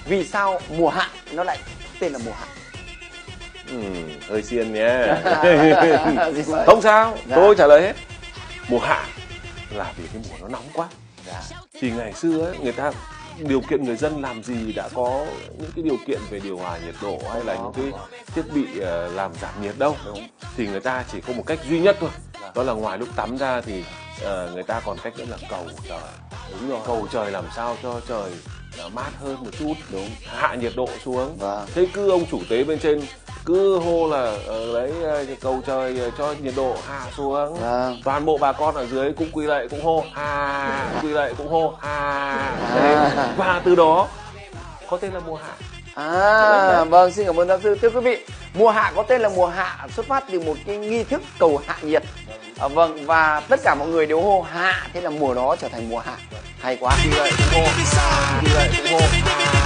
vì sao mùa hạ nó lại tên là mùa hạ? Hơi xiên nhé. Không sao, tôi trả lời hết. Mùa hạ là vì cái mùa nó nóng quá. Thì ngày xưa ấy, người ta điều kiện người dân làm gì đã có những cái điều kiện về điều hòa nhiệt độ hay là những cái thiết bị làm giảm nhiệt đâu. Thì người ta chỉ có một cách duy nhất thôi, đó là ngoài lúc tắm ra thì người ta còn cách nữa là cầu trời. Đúng rồi. Cầu trời làm sao cho trời mát hơn một chút, đúng, hạ nhiệt độ xuống. Thế cứ ông chủ tế bên trên cứ hô là lấy cầu trời cho nhiệt độ hạ xuống. Toàn bộ bà con ở dưới cũng quỳ lạy cũng hô quỳ lạy cũng hô và từ đó có tên là mùa hạ. Vâng, xin cảm ơn giáo sư. Thưa quý vị, mùa hạ có tên là mùa hạ xuất phát từ một cái nghi thức cầu hạ nhiệt. Vâng, và tất cả mọi người đều hô hạ, thế là mùa đó trở thành mùa hạ. Hay quá. Quỳ lạy cũng hô, quỳ lạy cũng hô.